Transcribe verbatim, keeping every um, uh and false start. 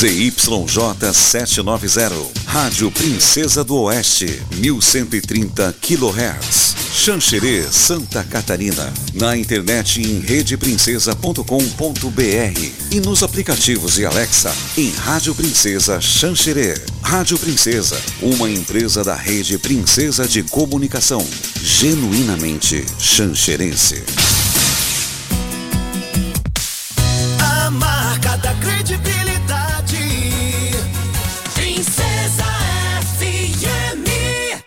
Z Y J setecentos e noventa, Rádio Princesa do Oeste, mil cento e trinta quilohertz, Xanxerê, Santa Catarina. Na internet em rede princesa ponto com ponto br e nos aplicativos de Alexa em Rádio Princesa Xanxerê. Rádio Princesa, uma empresa da Rede Princesa de Comunicação, genuinamente xanxerense.